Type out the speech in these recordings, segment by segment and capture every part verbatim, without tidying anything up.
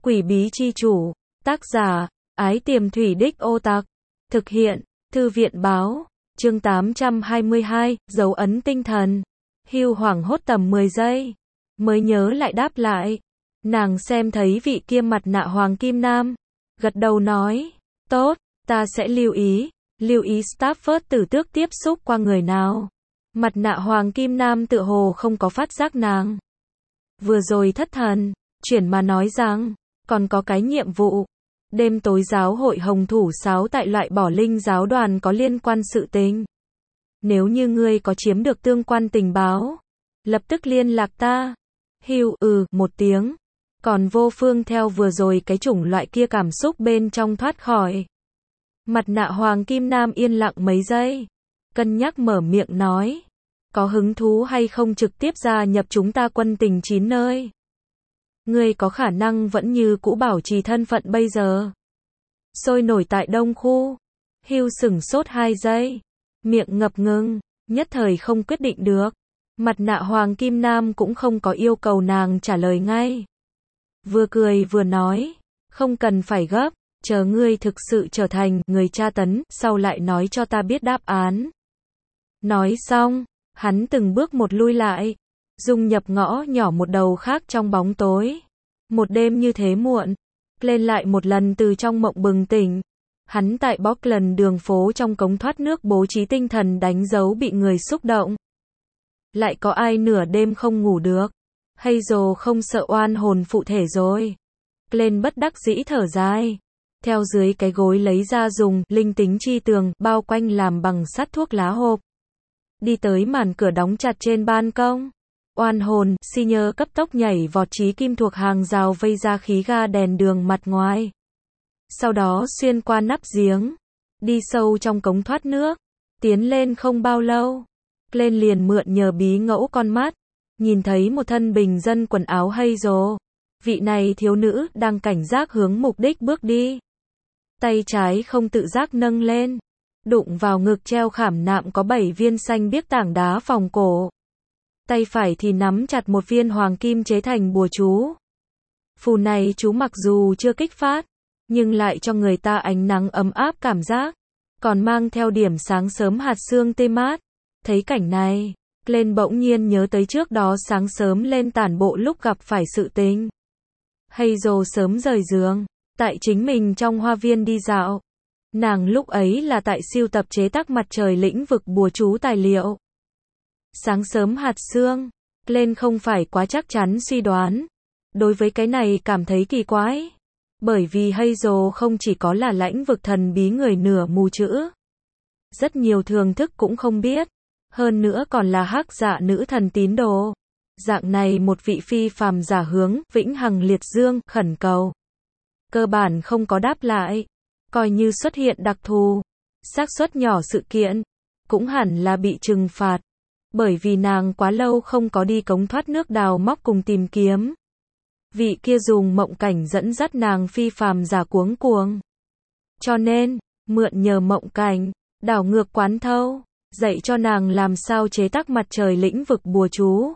Quỷ bí chi chủ, tác giả, Ái Tiềm Thủy Đích Ô Tặc, thực hiện, Thư viện báo, chương tám trăm hai mươi hai, dấu ấn tinh thần. Hưu hoảng hốt tầm mười giây, mới nhớ lại đáp lại. Nàng xem thấy vị kia mặt nạ Hoàng Kim Nam, gật đầu nói, tốt, ta sẽ lưu ý, lưu ý Stafford tử tước tiếp xúc qua người nào. Mặt nạ Hoàng Kim Nam tựa hồ không có phát giác nàng. Vừa rồi thất thần, chuyển mà nói rằng, còn có cái nhiệm vụ. Đêm tối giáo hội Hồng Thủ Sáo tại loại bỏ linh giáo đoàn có liên quan sự tình. Nếu như ngươi có chiếm được tương quan tình báo, lập tức liên lạc ta. Hưu ừ một tiếng, còn vô phương theo vừa rồi cái chủng loại kia cảm xúc bên trong thoát khỏi. Mặt nạ Hoàng Kim Nam yên lặng mấy giây, cân nhắc mở miệng nói, có hứng thú hay không trực tiếp gia nhập chúng ta quân tình chín nơi. Ngươi có khả năng vẫn như cũ bảo trì thân phận bây giờ. Sôi nổi tại Đông Khu. Hưu sửng sốt hai giây, miệng ngập ngừng, nhất thời không quyết định được. Mặt nạ Hoàng Kim Nam cũng không có yêu cầu nàng trả lời ngay. Vừa cười vừa nói, không cần phải gấp, chờ ngươi thực sự trở thành người tra tấn, sau lại nói cho ta biết đáp án. Nói xong, hắn từng bước một lui lại, dung nhập ngõ nhỏ một đầu khác trong bóng tối. Một đêm như thế muộn, lên lại một lần từ trong mộng bừng tỉnh. Hắn tại Auckland đường phố trong cống thoát nước bố trí tinh thần đánh dấu bị người xúc động. Lại có ai nửa đêm không ngủ được? Hay dồ không sợ oan hồn phụ thể rồi? Lên bất đắc dĩ thở dài. Theo dưới cái gối lấy ra dùng linh tính chi tường bao quanh làm bằng sắt thuốc lá hộp. Đi tới màn cửa đóng chặt trên ban công. Oan hồn, Senior cấp tốc nhảy vọt trí kim thuộc hàng rào vây ra khí ga đèn đường mặt ngoài. Sau đó xuyên qua nắp giếng, đi sâu trong cống thoát nước, tiến lên không bao lâu. Lên liền mượn nhờ bí ngẫu con mắt, nhìn thấy một thân bình dân quần áo hazel. Vị này thiếu nữ đang cảnh giác hướng mục đích bước đi. Tay trái không tự giác nâng lên, đụng vào ngực treo khảm nạm có bảy viên xanh biếc tảng đá vòng cổ. Tay phải thì nắm chặt một viên hoàng kim chế thành bùa chú. Phù này chú mặc dù chưa kích phát, nhưng lại cho người ta ánh nắng ấm áp cảm giác, còn mang theo điểm sáng sớm hạt sương tê mát. Thấy cảnh này, lên bỗng nhiên nhớ tới trước đó sáng sớm lên tản bộ lúc gặp phải sự tình. Hazel sớm rời giường, tại chính mình trong hoa viên đi dạo. Nàng lúc ấy là tại siêu tập chế tác mặt trời lĩnh vực bùa chú tài liệu. Sáng sớm hạt sương, lên không phải quá chắc chắn suy đoán. Đối với cái này cảm thấy kỳ quái. Bởi vì Hazel không chỉ có là lãnh vực thần bí người nửa mù chữ. Rất nhiều thường thức cũng không biết. Hơn nữa còn là hắc dạ nữ thần tín đồ. Dạng này một vị phi phàm giả hướng, vĩnh hằng liệt dương, khẩn cầu. Cơ bản không có đáp lại. Coi như xuất hiện đặc thù. Xác suất nhỏ sự kiện. Cũng hẳn là bị trừng phạt. Bởi vì nàng quá lâu không có đi cống thoát nước đào móc cùng tìm kiếm. Vị kia dùng mộng cảnh dẫn dắt nàng phi phàm giả cuống cuồng. Cho nên, mượn nhờ mộng cảnh, đảo ngược quán thâu, dạy cho nàng làm sao chế tác mặt trời lĩnh vực bùa chú.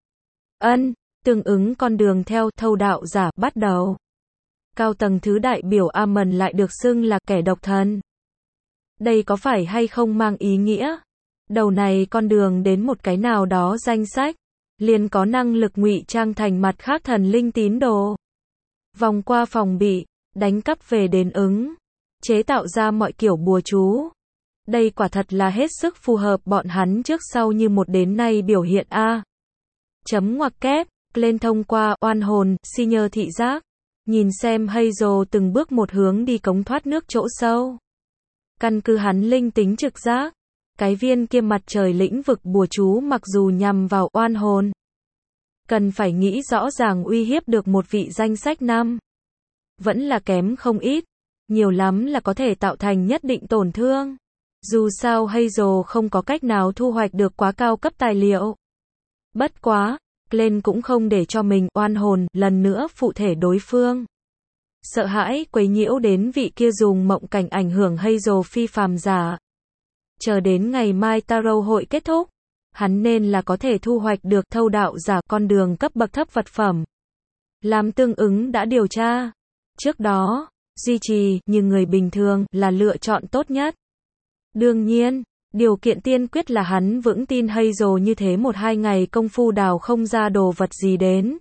Ân, tương ứng con đường theo thâu đạo giả bắt đầu. Cao tầng thứ đại biểu Amon lại được xưng là kẻ độc thần. Đây có phải hay không mang ý nghĩa? Đầu này con đường đến một cái nào đó danh sách, liền có năng lực ngụy trang thành mặt khác thần linh tín đồ. Vòng qua phòng bị, đánh cắp về đền ứng, chế tạo ra mọi kiểu bùa chú. Đây quả thật là hết sức phù hợp bọn hắn trước sau như một đến nay biểu hiện A. Chấm ngoặc kép, lên thông qua oan hồn, Senior thị giác, nhìn xem Hazel từng bước một hướng đi cống thoát nước chỗ sâu. Căn cứ hắn linh tính trực giác. Cái viên kia mặt trời lĩnh vực bùa chú mặc dù nhằm vào oan hồn, cần phải nghĩ rõ ràng uy hiếp được một vị danh sách năm. Vẫn là kém không ít, nhiều lắm là có thể tạo thành nhất định tổn thương. Dù sao Hazel không có cách nào thu hoạch được quá cao cấp tài liệu. Bất quá, lên cũng không để cho mình oan hồn lần nữa phụ thể đối phương. Sợ hãi quấy nhiễu đến vị kia dùng mộng cảnh ảnh hưởng Hazel phi phàm giả. Chờ đến ngày mai tarot hội kết thúc, hắn nên là có thể thu hoạch được thâu đạo giả con đường cấp bậc thấp vật phẩm. Làm tương ứng đã điều tra, Trước đó, duy trì như người bình thường là lựa chọn tốt nhất. Đương nhiên, điều kiện tiên quyết là hắn vững tin Hazel như thế một hai ngày công phu đào không ra đồ vật gì đến.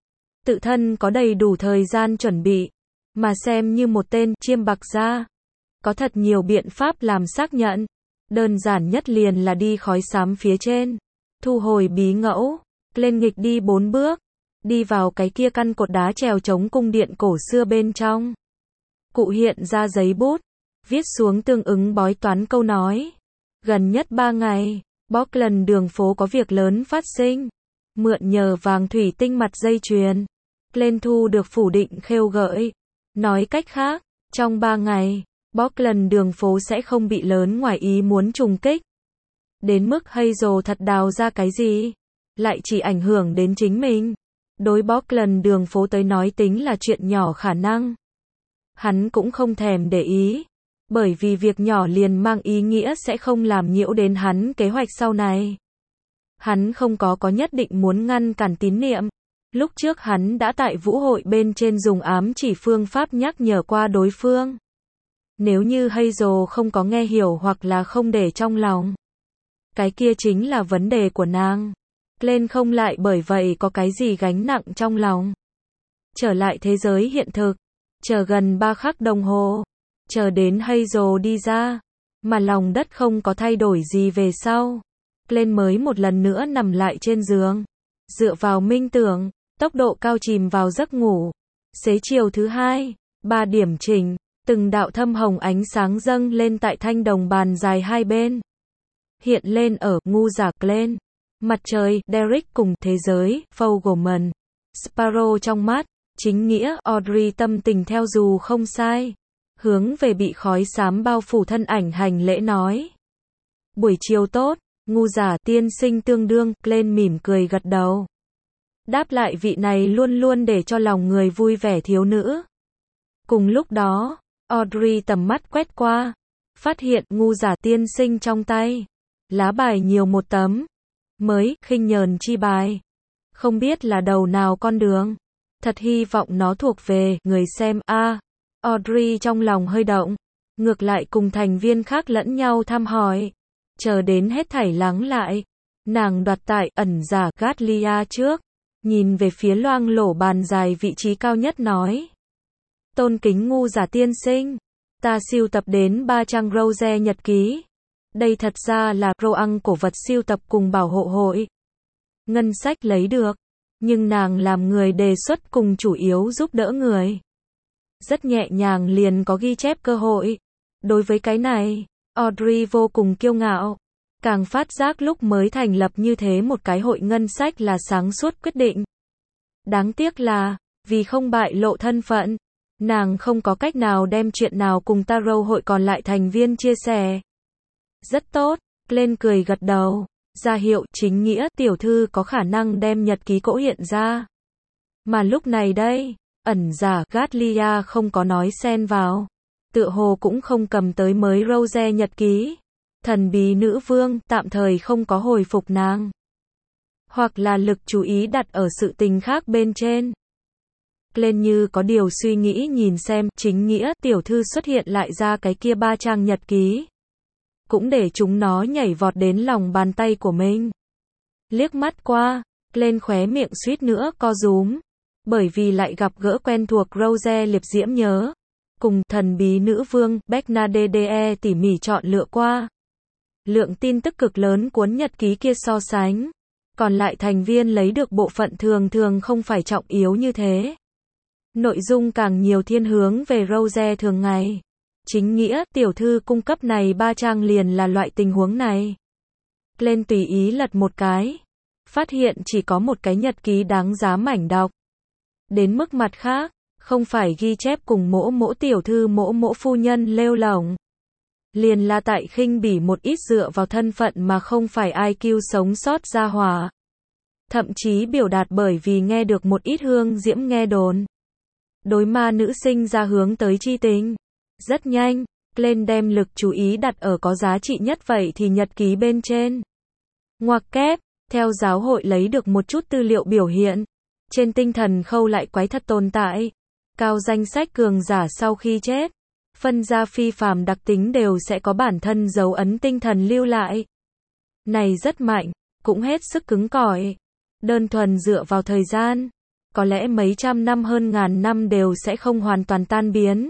Tự thân có đầy đủ thời gian chuẩn bị, mà xem như một tên chiêm bạc gia. Có thật nhiều biện pháp làm xác nhận. Đơn giản nhất liền là đi khói xám phía trên. Thu hồi bí ngẫu, lên nghịch đi bốn bước. Đi vào cái kia căn cột đá trèo chống cung điện cổ xưa bên trong. Cụ hiện ra giấy bút, viết xuống tương ứng bói toán câu nói. Gần nhất ba ngày, Bockland đường phố có việc lớn phát sinh. Mượn nhờ vàng thủy tinh mặt dây chuyền. Lên thu được phủ định khêu gợi. Nói cách khác, trong ba ngày, Bockland đường phố sẽ không bị lớn ngoài ý muốn trùng kích. Đến mức Hazel thật đào ra cái gì, lại chỉ ảnh hưởng đến chính mình. Đối Bockland đường phố tới nói tính là chuyện nhỏ khả năng. Hắn cũng không thèm để ý, bởi vì việc nhỏ liền mang ý nghĩa sẽ không làm nhiễu đến hắn kế hoạch sau này. Hắn không có có nhất định muốn ngăn cản tín niệm. Lúc trước hắn đã tại vũ hội bên trên dùng ám chỉ phương pháp nhắc nhở qua đối phương. Nếu như Hazel không có nghe hiểu hoặc là không để trong lòng, cái kia chính là vấn đề của nàng. Glenn không lại bởi vậy có cái gì gánh nặng trong lòng. Trở lại thế giới hiện thực, chờ gần ba khắc đồng hồ, chờ đến Hazel đi ra, mà lòng đất không có thay đổi gì về sau. Glenn mới một lần nữa nằm lại trên giường, dựa vào minh tưởng, tốc độ cao chìm vào giấc ngủ. Xế chiều thứ hai, ba điểm chỉnh, từng đạo thâm hồng ánh sáng dâng lên tại thanh đồng bàn dài hai bên. Hiện lên ở ngu giả Glenn, mặt trời, Derek cùng thế giới, Fogelman, Sparrow trong mắt, chính nghĩa, Audrey tâm tình theo dù không sai. Hướng về bị khói xám bao phủ thân ảnh hành lễ nói. Buổi chiều tốt, ngu giả tiên sinh tương đương, Glenn mỉm cười gật đầu. Đáp lại vị này luôn luôn để cho lòng người vui vẻ thiếu nữ. Cùng lúc đó, Audrey tầm mắt quét qua, phát hiện ngu giả tiên sinh trong tay. Lá bài nhiều một tấm. Mới, khinh nhờn chi bài. Không biết là đầu nào con đường. Thật hy vọng nó thuộc về người xem a. À, Audrey trong lòng hơi động. Ngược lại cùng thành viên khác lẫn nhau thăm hỏi. Chờ đến hết thảy lắng lại. Nàng đoạt tại ẩn giả Gatlia trước. Nhìn về phía loang lổ bàn dài vị trí cao nhất nói. Tôn kính ngu giả tiên sinh. Ta sưu tập đến ba trang Rose nhật ký. Đây thật ra là Roang cổ vật siêu tập cùng bảo hộ hội. Ngân sách lấy được. Nhưng nàng làm người đề xuất cùng chủ yếu giúp đỡ người. Rất nhẹ nhàng liền có ghi chép cơ hội. Đối với cái này, Audrey vô cùng kiêu ngạo. Càng phát giác lúc mới thành lập như thế một cái hội ngân sách là sáng suốt quyết định. Đáng tiếc là, vì không bại lộ thân phận, nàng không có cách nào đem chuyện nào cùng Tarot hội còn lại thành viên chia sẻ. Rất tốt, Glenn cười gật đầu, ra hiệu chính nghĩa tiểu thư có khả năng đem nhật ký cỗ hiện ra. Mà lúc này đây, ẩn giả Gatlia không có nói xen vào. Tựa hồ cũng không cầm tới mới Rose nhật ký. Thần bí nữ vương tạm thời không có hồi phục nàng. Hoặc là lực chú ý đặt ở sự tình khác bên trên. Glenn như có điều suy nghĩ nhìn xem chính nghĩa tiểu thư xuất hiện lại ra cái kia ba trang nhật ký. Cũng để chúng nó nhảy vọt đến lòng bàn tay của mình. Liếc mắt qua, Glenn khóe miệng suýt nữa co rúm. Bởi vì lại gặp gỡ quen thuộc Rose liệp diễm nhớ. Cùng thần bí nữ vương Bernadette tỉ mỉ chọn lựa qua. Lượng tin tức cực lớn cuốn nhật ký kia so sánh. Còn lại thành viên lấy được bộ phận thường thường không phải trọng yếu như thế. Nội dung càng nhiều thiên hướng về Rose thường ngày. Chính nghĩa, tiểu thư cung cấp này ba trang liền là loại tình huống này. Glenn tùy ý lật một cái. Phát hiện chỉ có một cái nhật ký đáng giá mảnh đọc. Đến mức mặt khác, không phải ghi chép cùng mỗ mỗ tiểu thư mỗ mỗ phu nhân lêu lổng. Liền là tại khinh bỉ một ít dựa vào thân phận mà không phải i kiu sống sót ra hỏa. Thậm chí biểu đạt bởi vì nghe được một ít hương diễm nghe đồn. Đối ma nữ sinh ra hướng tới chi tình. Rất nhanh, Glenn đem lực chú ý đặt ở có giá trị nhất vậy thì nhật ký bên trên. Ngoặc kép, theo giáo hội lấy được một chút tư liệu biểu hiện. Trên tinh thần khâu lại quái thật tồn tại. Cao danh sách cường giả sau khi chết, phân ra phi phàm đặc tính đều sẽ có bản thân dấu ấn tinh thần lưu lại. Này rất mạnh, cũng hết sức cứng cỏi. Đơn thuần dựa vào thời gian, có lẽ mấy trăm năm hơn ngàn năm đều sẽ không hoàn toàn tan biến.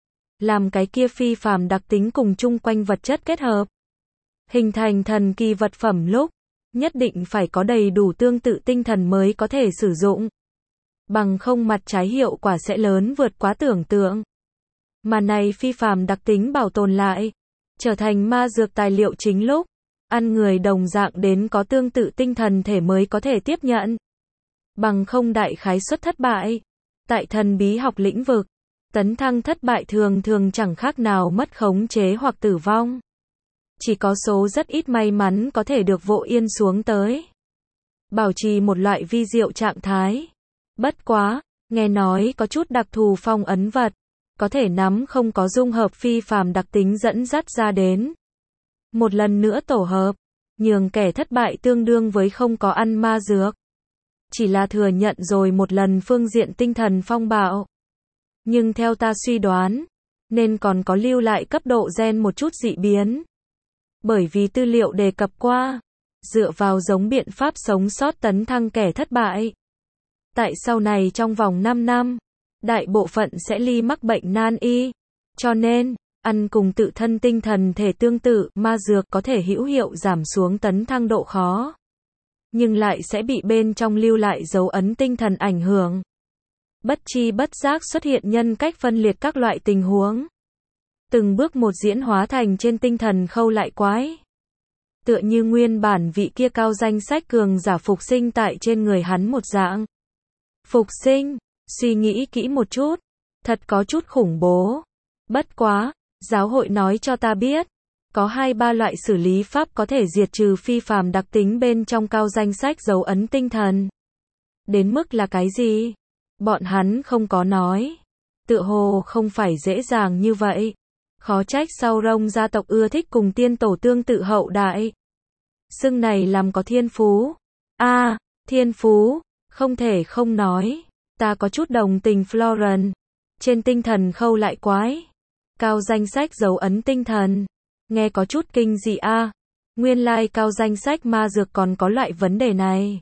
Làm cái kia phi phàm đặc tính cùng chung quanh vật chất kết hợp, hình thành thần kỳ vật phẩm lúc, nhất định phải có đầy đủ tương tự tinh thần mới có thể sử dụng. Bằng không mặt trái hiệu quả sẽ lớn vượt quá tưởng tượng. Mà này phi phàm đặc tính bảo tồn lại, trở thành ma dược tài liệu chính lúc, ăn người đồng dạng đến có tương tự tinh thần thể mới có thể tiếp nhận. Bằng không đại khái suất thất bại. Tại thần bí học lĩnh vực, tấn thăng thất bại thường thường chẳng khác nào mất khống chế hoặc tử vong. Chỉ có số rất ít may mắn có thể được vỗ yên xuống tới. Bảo trì một loại vi diệu trạng thái. Bất quá, nghe nói có chút đặc thù phong ấn vật, có thể nắm không có dung hợp phi phàm đặc tính dẫn dắt ra đến. Một lần nữa tổ hợp, nhường kẻ thất bại tương đương với không có ăn ma dược. Chỉ là thừa nhận rồi một lần phương diện tinh thần phong bạo. Nhưng theo ta suy đoán, nên còn có lưu lại cấp độ gen một chút dị biến. Bởi vì tư liệu đề cập qua, dựa vào giống biện pháp sống sót tấn thăng kẻ thất bại. Tại sau này trong vòng năm năm, đại bộ phận sẽ ly mắc bệnh nan y. Cho nên, ăn cùng tự thân tinh thần thể tương tự, ma dược có thể hữu hiệu giảm xuống tấn thăng độ khó. Nhưng lại sẽ bị bên trong lưu lại dấu ấn tinh thần ảnh hưởng. Bất chi bất giác xuất hiện nhân cách phân liệt các loại tình huống. Từng bước một diễn hóa thành trên tinh thần khâu lại quái. Tựa như nguyên bản vị kia cao danh sách cường giả phục sinh tại trên người hắn một dạng. Phục sinh, suy nghĩ kỹ một chút, thật có chút khủng bố. Bất quá, giáo hội nói cho ta biết, có hai ba loại xử lý pháp có thể diệt trừ phi phàm đặc tính bên trong cao danh sách dấu ấn tinh thần. Đến mức là cái gì? Bọn hắn không có nói. Tựa hồ không phải dễ dàng như vậy. Khó trách sau rông gia tộc ưa thích cùng tiên tổ tương tự hậu đại. Xưng này làm có thiên phú. A, à, thiên phú, không thể không nói. Ta có chút đồng tình Florence. Trên tinh thần khâu lại quái. Cao danh sách dấu ấn tinh thần. Nghe có chút kinh dị a. À. Nguyên lai like cao danh sách ma dược còn có loại vấn đề này.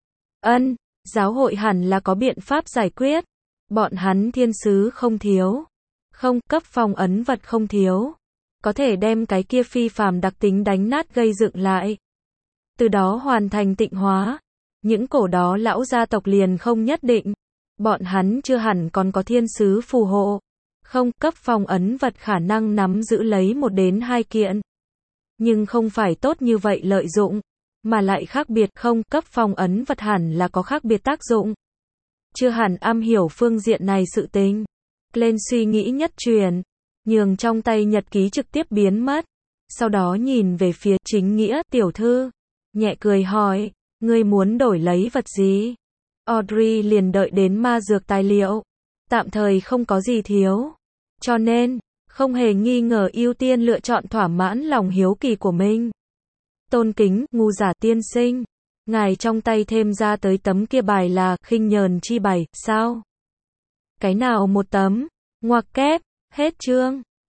Ân, giáo hội hẳn là có biện pháp giải quyết. Bọn hắn thiên sứ không thiếu. Không, cấp phong ấn vật không thiếu. Có thể đem cái kia phi phàm đặc tính đánh nát gây dựng lại. Từ đó hoàn thành tịnh hóa. Những cổ đó lão gia tộc liền không nhất định. Bọn hắn chưa hẳn còn có thiên sứ phù hộ. Không, cấp phong ấn vật khả năng nắm giữ lấy một đến hai kiện. Nhưng không phải tốt như vậy lợi dụng. Mà lại khác biệt không, cấp phong ấn vật hẳn là có khác biệt tác dụng. Chưa hẳn am hiểu phương diện này sự tình. Lên suy nghĩ nhất truyền, nhường trong tay nhật ký trực tiếp biến mất. Sau đó nhìn về phía chính nghĩa tiểu thư, nhẹ cười hỏi, ngươi muốn đổi lấy vật gì? Audrey liền đợi đến ma dược tài liệu, tạm thời không có gì thiếu. Cho nên, không hề nghi ngờ ưu tiên lựa chọn thỏa mãn lòng hiếu kỳ của mình. Tôn kính, ngu giả tiên sinh. Ngài trong tay thêm ra tới tấm kia bài là khinh nhờn chi bài, sao? Cái nào một tấm? Ngoặc kép, hết chương.